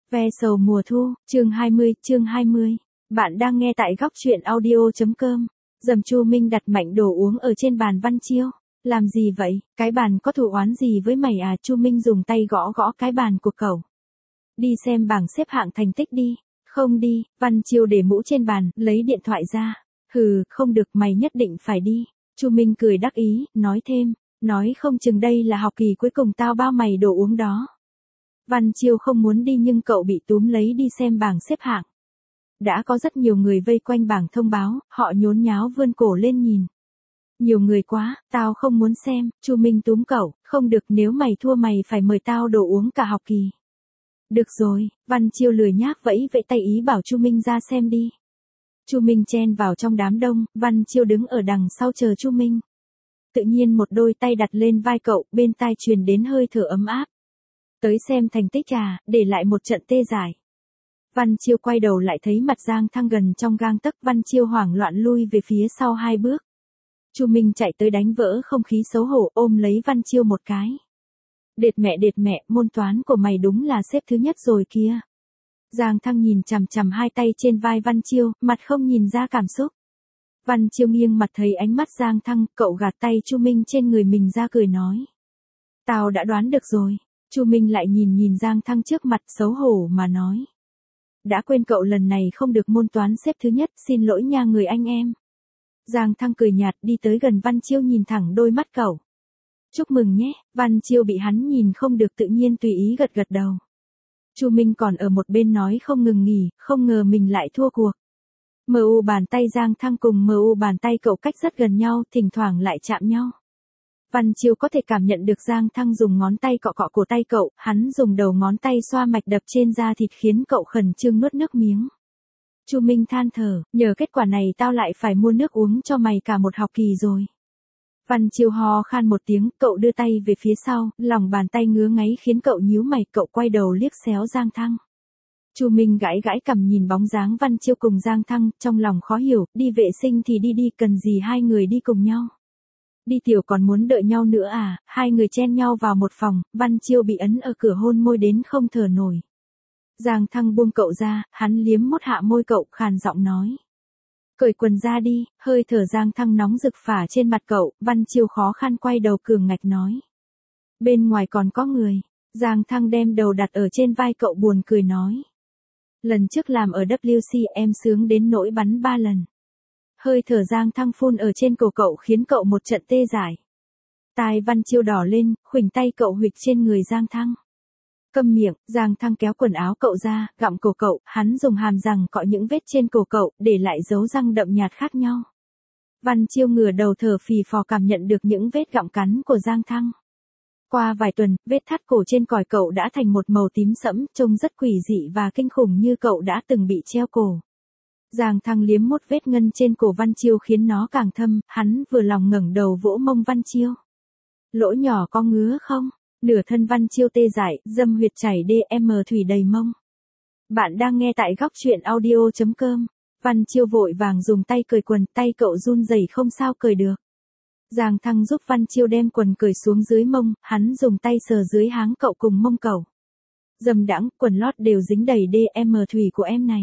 Ve sầu mùa thu, chương 20. Bạn đang nghe tại góc truyện audio.com. Dầm Chu Minh đặt mạnh đồ uống ở trên bàn Văn Chiêu. Làm gì vậy, cái bàn có thù oán gì với mày à? Chu Minh dùng tay gõ gõ cái bàn của cậu. Đi xem bảng xếp hạng thành tích đi. Không đi, Văn Chiêu để mũ trên bàn, lấy điện thoại ra. Hừ, không được, mày nhất định phải đi. Chu Minh cười đắc ý, nói thêm, nói không chừng đây là học kỳ cuối cùng tao bao mày đồ uống đó. Văn Chiêu không muốn đi nhưng cậu bị túm lấy đi xem bảng xếp hạng. Đã có rất nhiều người vây quanh bảng thông báo, họ nhốn nháo vươn cổ lên nhìn. Nhiều người quá, tao không muốn xem. Chu Minh túm cậu, không được, nếu mày thua mày phải mời tao đồ uống cả học kỳ. Được rồi, Văn Chiêu lười nhác vẫy vẫy tay ý bảo Chu Minh ra xem đi. Chu Minh chen vào trong đám đông, Văn Chiêu đứng ở đằng sau chờ Chu Minh. Tự nhiên một đôi tay đặt lên vai cậu, bên tai truyền đến hơi thở ấm áp. Tới xem thành tích à, để lại một trận tê dại. Văn Chiêu quay đầu lại thấy mặt Giang Thăng gần trong gang tấc, Văn Chiêu hoảng loạn lui về phía sau 2 bước. Chu Minh chạy tới đánh vỡ không khí xấu hổ, ôm lấy Văn Chiêu một cái. Đệt mẹ, môn toán của mày đúng là xếp thứ nhất rồi kia. Giang Thăng nhìn chằm chằm 2 tay trên vai Văn Chiêu, mặt không nhìn ra cảm xúc. Văn Chiêu nghiêng mặt thấy ánh mắt Giang Thăng, cậu gạt tay Chu Minh trên người mình ra cười nói. Tao đã đoán được rồi. Chu Minh lại nhìn Giang Thăng trước mặt, xấu hổ mà nói. Đã quên cậu lần này không được môn toán xếp thứ nhất, xin lỗi nha người anh em. Giang Thăng cười nhạt đi tới gần Văn Chiêu nhìn thẳng đôi mắt cậu. Chúc mừng nhé. Văn Chiêu bị hắn nhìn không được tự nhiên tùy ý gật đầu. Chu Minh còn ở một bên nói không ngừng nghỉ, không ngờ mình lại thua cuộc. MU bàn tay Giang Thăng cùng MU bàn tay cậu cách rất gần nhau, thỉnh thoảng lại chạm nhau. Văn Chiêu có thể cảm nhận được Giang Thăng dùng ngón tay cọ cọ cổ tay cậu, hắn dùng đầu ngón tay xoa mạch đập trên da thịt khiến cậu khẩn trương nuốt nước miếng. Chu Minh than thở, nhờ kết quả này tao lại phải mua nước uống cho mày cả một học kỳ rồi. Văn Chiêu ho khan một tiếng, cậu đưa tay về phía sau, lòng bàn tay ngứa ngáy khiến cậu nhíu mày, cậu quay đầu liếc xéo Giang Thăng. Chu Minh gãi cằm nhìn bóng dáng Văn Chiêu cùng Giang Thăng, trong lòng khó hiểu, đi vệ sinh thì đi, cần gì hai người đi cùng nhau. Đi tiểu còn muốn đợi nhau nữa à? Hai người chen nhau vào một phòng, Văn Chiêu bị ấn ở cửa hôn môi đến không thở nổi. Giang Thăng buông cậu ra, hắn liếm mốt hạ môi cậu, khàn giọng nói. Cởi quần ra đi. Hơi thở Giang Thăng nóng rực phả trên mặt cậu, Văn Chiêu khó khăn quay đầu cường ngạch nói. Bên ngoài còn có người. Giang Thăng đem đầu đặt ở trên vai cậu buồn cười nói. Lần trước làm ở WC em sướng đến nỗi bắn 3 lần. Hơi thở Giang Thăng phun ở trên cổ cậu khiến cậu một trận tê dại. Tai Văn Chiêu đỏ lên, khuỷu tay cậu huỵch trên người Giang Thăng. Câm miệng, Giang Thăng kéo quần áo cậu ra, gặm cổ cậu, hắn dùng hàm răng cọ những vết trên cổ cậu, để lại dấu răng đậm nhạt khác nhau. Văn Chiêu ngửa đầu thở phì phò cảm nhận được những vết gặm cắn của Giang Thăng. Qua vài tuần, vết thắt cổ trên còi cậu đã thành một màu tím sẫm, trông rất quỷ dị và kinh khủng như cậu đã từng bị treo cổ. Giang Thăng liếm một vết ngân trên cổ Văn Chiêu khiến nó càng thâm, hắn vừa lòng ngẩng đầu vỗ mông Văn Chiêu. Lỗ nhỏ có ngứa không? Nửa thân Văn Chiêu tê dại, dâm huyệt chảy DM thủy đầy mông. Bạn đang nghe tại góc truyện audio.com. Văn Chiêu vội vàng dùng tay cởi quần, tay cậu run rẩy không sao cởi được. Giang Thăng giúp Văn Chiêu đem quần cởi xuống dưới mông, hắn dùng tay sờ dưới háng cậu cùng mông cậu. Dâm đãng, quần lót đều dính đầy DM thủy của em này.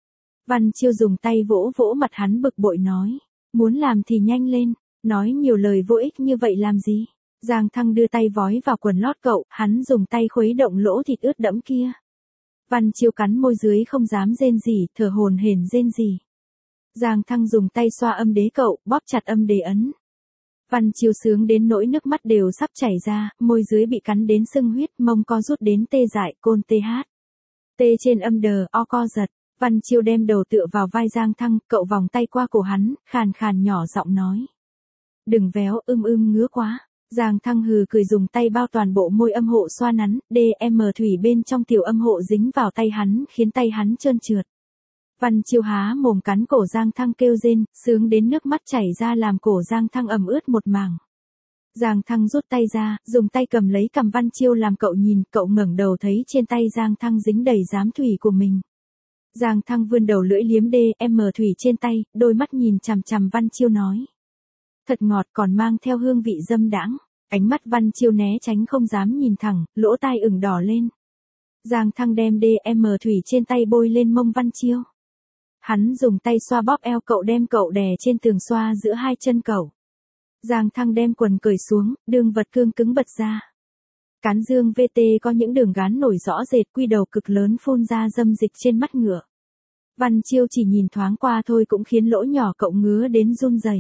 Văn Chiêu dùng tay vỗ vỗ mặt hắn bực bội nói. Muốn làm thì nhanh lên, nói nhiều lời vô ích như vậy làm gì? Giang Thăng đưa tay vói vào quần lót cậu, hắn dùng tay khuấy động lỗ thịt ướt đẫm kia. Văn Chiêu cắn môi dưới không dám rên gì, thở hổn hển rên gì. Giang Thăng dùng tay xoa âm đế cậu, bóp chặt âm đế ấn. Văn Chiêu sướng đến nỗi nước mắt đều sắp chảy ra, môi dưới bị cắn đến sưng huyết, mông co rút đến tê dại, côn TH. Tê trên âm đờ, o co giật. Văn Chiêu đem đầu tựa vào vai Giang Thăng, cậu vòng tay qua cổ hắn, khàn nhỏ giọng nói. Đừng véo, ngứa quá. Giang Thăng hừ cười dùng tay bao toàn bộ môi âm hộ xoa nắn, DM thủy bên trong tiểu âm hộ dính vào tay hắn, khiến tay hắn trơn trượt. Văn Chiêu há mồm cắn cổ Giang Thăng kêu rên, sướng đến nước mắt chảy ra làm cổ Giang Thăng ẩm ướt một mảng. Giang Thăng rút tay ra, dùng tay cầm lấy cằm Văn Chiêu làm cậu nhìn, cậu ngẩng đầu thấy trên tay Giang Thăng dính đầy giám thủy của mình. Giang Thăng vươn đầu lưỡi liếm DM thủy trên tay, đôi mắt nhìn chằm chằm Văn Chiêu nói. Thật ngọt còn mang theo hương vị dâm đãng. Ánh mắt Văn Chiêu né tránh không dám nhìn thẳng, lỗ tai ửng đỏ lên. Giang Thăng đem DM thủy trên tay bôi lên mông Văn Chiêu. Hắn dùng tay xoa bóp eo cậu, đem cậu đè trên tường, xoa giữa hai chân cậu. Giang Thăng đem quần cởi xuống, đương vật cương cứng bật ra. Cán dương VT có những đường gán nổi rõ rệt, quy đầu cực lớn phun ra dâm dịch trên mắt ngựa. Văn Chiêu chỉ nhìn thoáng qua thôi cũng khiến lỗ nhỏ cậu ngứa đến run rẩy.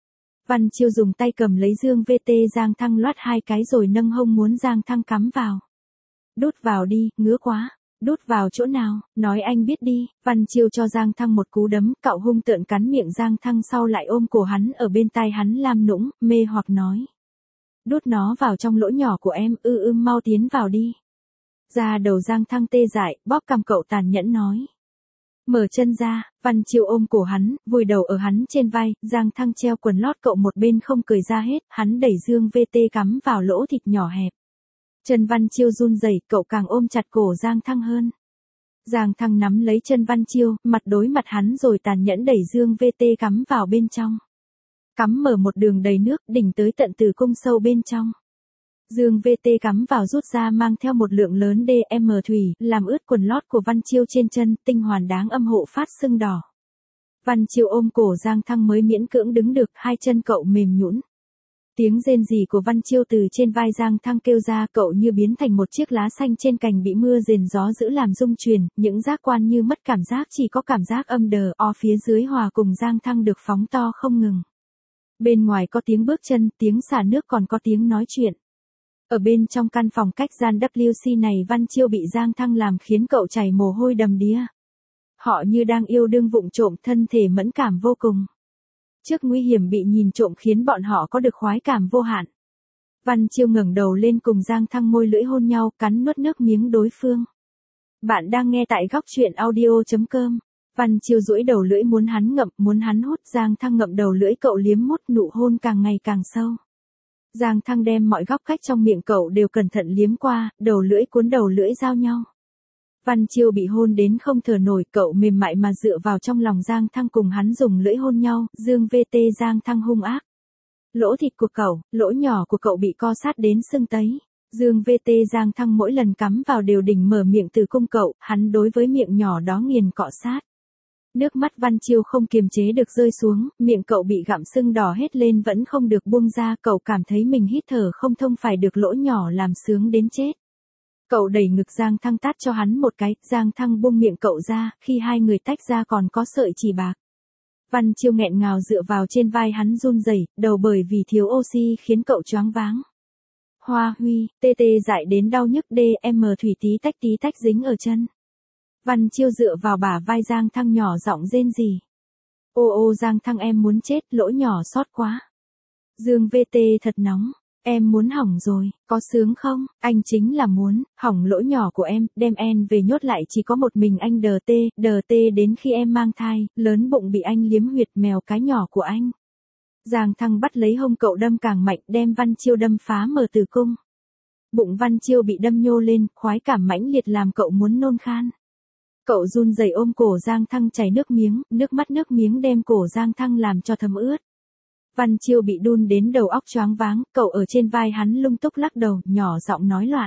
Văn Chiêu dùng tay cầm lấy dương VT Giang Thăng loát hai cái rồi nâng hông muốn Giang Thăng cắm vào. Đút vào đi, ngứa quá. Đút vào chỗ nào, nói anh biết đi. Văn Chiêu cho Giang Thăng một cú đấm, cậu hung tợn cắn miệng Giang Thăng, sau lại ôm cổ hắn ở bên tai hắn làm nũng, mê hoặc nói. Đút nó vào trong lỗ nhỏ của em, mau tiến vào đi. Da đầu Giang Thăng tê dại, bóp cằm cậu tàn nhẫn nói. Mở chân ra. Văn Chiêu ôm cổ hắn, vùi đầu ở hắn trên vai, Giang Thăng treo quần lót cậu một bên không cởi ra hết, hắn đẩy dương VT cắm vào lỗ thịt nhỏ hẹp. Chân Văn Chiêu run rẩy, cậu càng ôm chặt cổ Giang Thăng hơn. Giang Thăng nắm lấy chân Văn Chiêu, mặt đối mặt hắn rồi tàn nhẫn đẩy dương VT cắm vào bên trong. Cắm mở một đường đầy nước, đỉnh tới tận tử cung sâu bên trong. Dương VT cắm vào rút ra mang theo một lượng lớn DM thủy, làm ướt quần lót của Văn Chiêu trên chân, tinh hoàn đáng âm hộ phát sưng đỏ. Văn Chiêu ôm cổ Giang Thăng mới miễn cưỡng đứng được, hai chân cậu mềm nhũn. Tiếng rên rỉ của Văn Chiêu từ trên vai Giang Thăng kêu ra, cậu như biến thành một chiếc lá xanh trên cành bị mưa rền gió dữ làm rung chuyển, những giác quan như mất cảm giác, chỉ có cảm giác âm đờ o phía dưới hòa cùng Giang Thăng được phóng to không ngừng. Bên ngoài có tiếng bước chân, tiếng xả nước, còn có tiếng nói chuyện. Ở bên trong căn phòng cách gian WC này Văn Chiêu bị Giang Thăng làm khiến cậu chảy mồ hôi đầm đìa. Họ như đang yêu đương vụng trộm, thân thể mẫn cảm vô cùng. Trước nguy hiểm bị nhìn trộm khiến bọn họ có được khoái cảm vô hạn. Văn Chiêu ngẩng đầu lên cùng Giang Thăng môi lưỡi hôn nhau, cắn nuốt nước miếng đối phương. Bạn đang nghe tại góc truyện audio.com. Văn Chiêu duỗi đầu lưỡi muốn hắn ngậm, muốn hắn hút, Giang Thăng ngậm đầu lưỡi cậu liếm mút, nụ hôn càng ngày càng sâu. Giang Thăng đem mọi góc cách trong miệng cậu đều cẩn thận liếm qua, đầu lưỡi cuốn đầu lưỡi giao nhau. Văn Chiêu bị hôn đến không thở nổi, cậu mềm mại mà dựa vào trong lòng Giang Thăng cùng hắn dùng lưỡi hôn nhau, dương VT Giang Thăng hung ác. Lỗ thịt của cậu, lỗ nhỏ của cậu bị co sát đến sưng tấy. Dương VT Giang Thăng mỗi lần cắm vào đều đỉnh mở miệng tử cung cậu, hắn đối với miệng nhỏ đó nghiền cọ sát. Nước mắt Văn Chiêu không kiềm chế được rơi xuống, miệng cậu bị gặm sưng đỏ hết lên vẫn không được buông ra, cậu cảm thấy mình hít thở không thông, phải được lỗ nhỏ làm sướng đến chết. Cậu đẩy ngực Giang Thăng tát cho hắn một cái, Giang Thăng buông miệng cậu ra, khi hai người tách ra còn có sợi chỉ bạc. Văn Chiêu nghẹn ngào dựa vào trên vai hắn run rẩy, đầu bởi vì thiếu oxy khiến cậu choáng váng. Hoa Huy, tê tê dại đến đau nhức, DM thủy tí tách dính ở chân. Văn Chiêu dựa vào bả vai Giang Thăng nhỏ giọng rên rỉ. Ô Giang Thăng, em muốn chết, lỗ nhỏ xót quá. Dương VT thật nóng, em muốn hỏng rồi, có sướng không? Anh chính là muốn hỏng lỗ nhỏ của em, đem em về nhốt lại, chỉ có một mình anh DT đến khi em mang thai, lớn bụng bị anh liếm huyệt mèo cái nhỏ của anh. Giang Thăng bắt lấy hông cậu đâm càng mạnh, đem Văn Chiêu đâm phá mở tử cung. Bụng Văn Chiêu bị đâm nhô lên, khoái cảm mãnh liệt làm cậu muốn nôn khan. Cậu run rẩy ôm cổ Giang Thăng chảy nước miếng, nước miếng đem cổ Giang Thăng làm cho thấm ướt. Văn Chiêu bị đun đến đầu óc choáng váng, cậu ở trên vai hắn lung túc lắc đầu, nhỏ giọng nói loạn.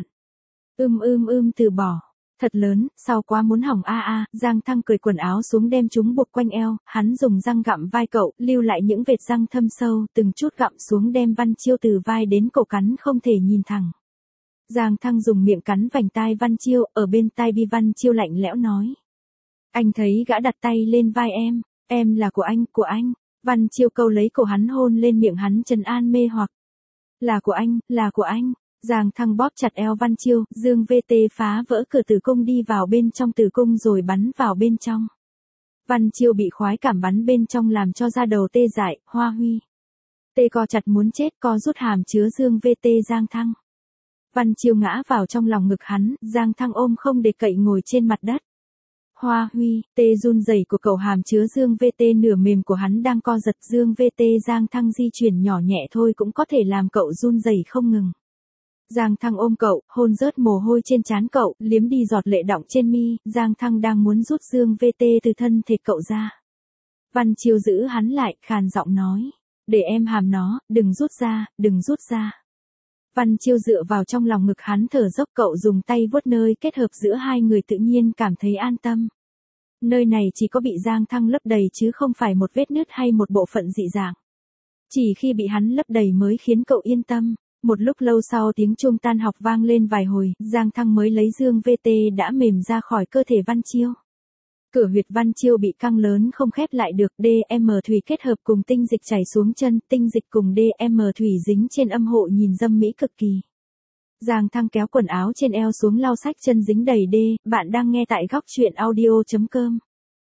Từ bỏ. Thật lớn, sao quá muốn hỏng Giang Thăng cởi quần áo xuống đem chúng buộc quanh eo, hắn dùng răng gặm vai cậu, lưu lại những vệt răng thâm sâu, từng chút gặm xuống đem Văn Chiêu từ vai đến cổ cắn không thể nhìn thẳng. Giang Thăng dùng miệng cắn vành tai Văn Chiêu, ở bên tai bi Văn Chiêu lạnh lẽo nói. Anh thấy gã đặt tay lên vai em là của anh. Văn Chiêu câu lấy cổ hắn hôn lên miệng hắn trấn an mê hoặc. Là của anh. Giang Thăng bóp chặt eo Văn Chiêu, dương VT phá vỡ cửa tử cung đi vào bên trong tử cung rồi bắn vào bên trong. Văn Chiêu bị khoái cảm bắn bên trong làm cho da đầu tê dại, Hoa Huy. Tê co chặt muốn chết, co rút hàm chứa dương VT Giang Thăng. Văn Chiêu ngã vào trong lòng ngực hắn, Giang Thăng ôm không để cậy ngồi trên mặt đất. Hoa Huy, tê run rẩy của cậu hàm chứa dương VT nửa mềm của hắn đang co giật, dương VT Giang Thăng di chuyển nhỏ nhẹ thôi cũng có thể làm cậu run rẩy không ngừng. Giang Thăng ôm cậu, hôn rớt mồ hôi trên trán cậu, liếm đi giọt lệ đọng trên mi, Giang Thăng đang muốn rút dương VT từ thân thể cậu ra. Văn Chiêu giữ hắn lại, khàn giọng nói, để em hàm nó, đừng rút ra. Văn Chiêu dựa vào trong lòng ngực hắn thở dốc, cậu dùng tay vuốt nơi kết hợp giữa hai người tự nhiên cảm thấy an tâm. Nơi này chỉ có bị Giang Thăng lấp đầy chứ không phải một vết nứt hay một bộ phận dị dạng. Chỉ khi bị hắn lấp đầy mới khiến cậu yên tâm. Một lúc lâu sau tiếng chuông tan học vang lên vài hồi, Giang Thăng mới lấy dương VT đã mềm ra khỏi cơ thể Văn Chiêu. Cửa huyệt Văn Chiêu bị căng lớn không khép lại được, DM thủy kết hợp cùng tinh dịch chảy xuống chân, tinh dịch cùng DM thủy dính trên âm hộ nhìn dâm mỹ cực kỳ. Giang Thăng kéo quần áo trên eo xuống lau sách chân dính đầy bạn đang nghe tại góc truyện audio.com.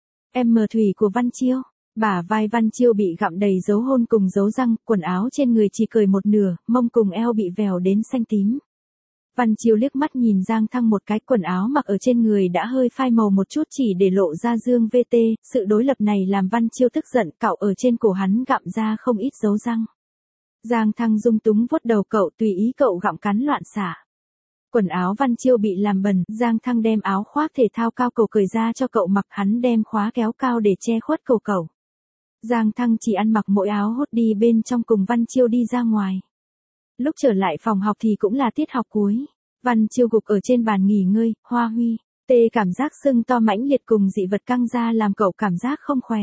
Thủy của Văn Chiêu, bả vai Văn Chiêu bị gặm đầy dấu hôn cùng dấu răng, quần áo trên người chỉ cởi một nửa, mông cùng eo bị vèo đến xanh tím. Văn Chiêu liếc mắt nhìn Giang Thăng một cái, quần áo mặc ở trên người đã hơi phai màu một chút chỉ để lộ ra dương VT, sự đối lập này làm Văn Chiêu tức giận, cạo ở trên cổ hắn gặm ra không ít dấu răng. Giang Thăng dung túng vuốt đầu cậu, tùy ý cậu gặm cắn loạn xạ. Quần áo Văn Chiêu bị làm bẩn, Giang Thăng đem áo khoác thể thao cao cổ cởi ra cho cậu mặc, hắn đem khóa kéo cao để che khuất cổ cậu. Giang Thăng chỉ ăn mặc mỗi áo hốt đi bên trong cùng Văn Chiêu đi ra ngoài. Lúc trở lại phòng học thì cũng là tiết học cuối. Văn Chiêu gục ở trên bàn nghỉ ngơi, Hoa Huy, cảm giác sưng to mãnh liệt cùng dị vật căng ra làm cậu cảm giác không khỏe.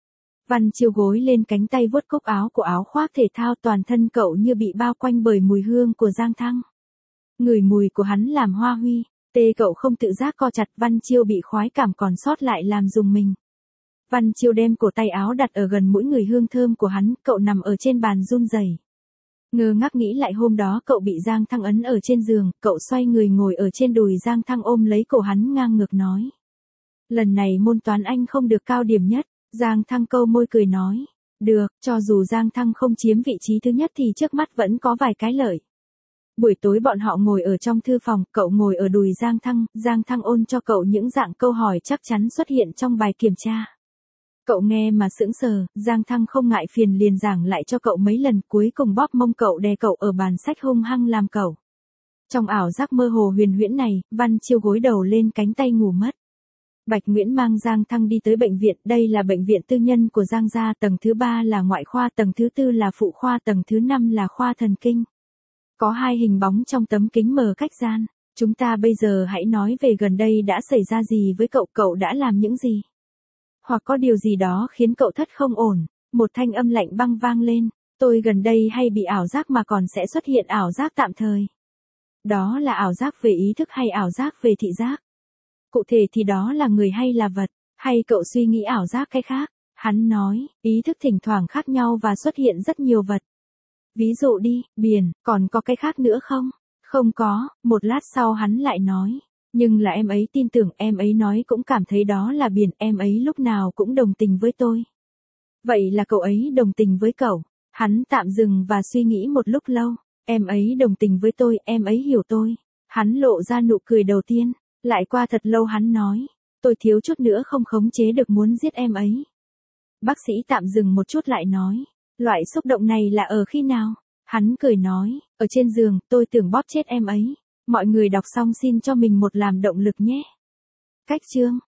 Văn Chiêu gối lên cánh tay vuốt cúc áo của áo khoác thể thao, toàn thân cậu như bị bao quanh bởi mùi hương của Giang Thăng. Ngửi mùi của hắn làm Hoa Huy, cậu không tự giác co chặt, Văn Chiêu bị khoái cảm còn sót lại làm rùng mình. Văn Chiêu đem cổ tay áo đặt ở gần mũi người hương thơm của hắn, cậu nằm ở trên bàn run rẩy. Ngơ ngác nghĩ lại hôm đó cậu bị Giang Thăng ấn ở trên giường, cậu xoay người ngồi ở trên đùi Giang Thăng ôm lấy cổ hắn ngang ngược nói. Lần này môn toán anh không được cao điểm nhất, Giang Thăng câu môi cười nói. Được, cho dù Giang Thăng không chiếm vị trí thứ nhất thì trước mắt vẫn có vài cái lợi. Buổi tối bọn họ ngồi ở trong thư phòng, cậu ngồi ở đùi Giang Thăng ôn cho cậu những dạng câu hỏi chắc chắn xuất hiện trong bài kiểm tra. Cậu nghe mà sững sờ, Giang Thăng không ngại phiền liền giảng lại cho cậu mấy lần, cuối cùng bóp mông cậu đè cậu ở bàn sách hung hăng làm cậu. Trong ảo giác mơ hồ huyền huyễn này, Văn Chiêu gối đầu lên cánh tay ngủ mất. Bạch Nguyễn mang Giang Thăng đi tới bệnh viện, đây là bệnh viện tư nhân của Giang gia, tầng thứ 3 là ngoại khoa, tầng thứ 4 là phụ khoa, tầng thứ 5 là khoa thần kinh. Có hai hình bóng trong tấm kính mờ cách gian. Chúng ta bây giờ hãy nói về gần đây đã xảy ra gì với cậu, cậu đã làm những gì? Hoặc có điều gì đó khiến cậu thất không ổn, một thanh âm lạnh băng vang lên, tôi gần đây hay bị ảo giác mà còn sẽ xuất hiện ảo giác tạm thời. Đó là ảo giác về ý thức hay ảo giác về thị giác? Cụ thể thì đó là người hay là vật, hay cậu suy nghĩ ảo giác cái khác? Hắn nói, ý thức thỉnh thoảng khác nhau và xuất hiện rất nhiều vật. Ví dụ đi, biển, còn có cái khác nữa không? Không có, một lát sau hắn lại nói. Nhưng là em ấy tin tưởng, em ấy nói cũng cảm thấy đó là biển, em ấy lúc nào cũng đồng tình với tôi. Vậy là cậu ấy đồng tình với cậu? Hắn tạm dừng và suy nghĩ một lúc lâu. Em ấy đồng tình với tôi, em ấy hiểu tôi. Hắn lộ ra nụ cười đầu tiên. Lại qua thật lâu hắn nói. Tôi thiếu chút nữa không khống chế được muốn giết em ấy. Bác sĩ tạm dừng một chút lại nói. Loại xúc động này là ở khi nào? Hắn cười nói. Ở trên giường, tôi tưởng bóp chết em ấy. Mọi người đọc xong xin cho mình một làm động lực nhé. Cách chương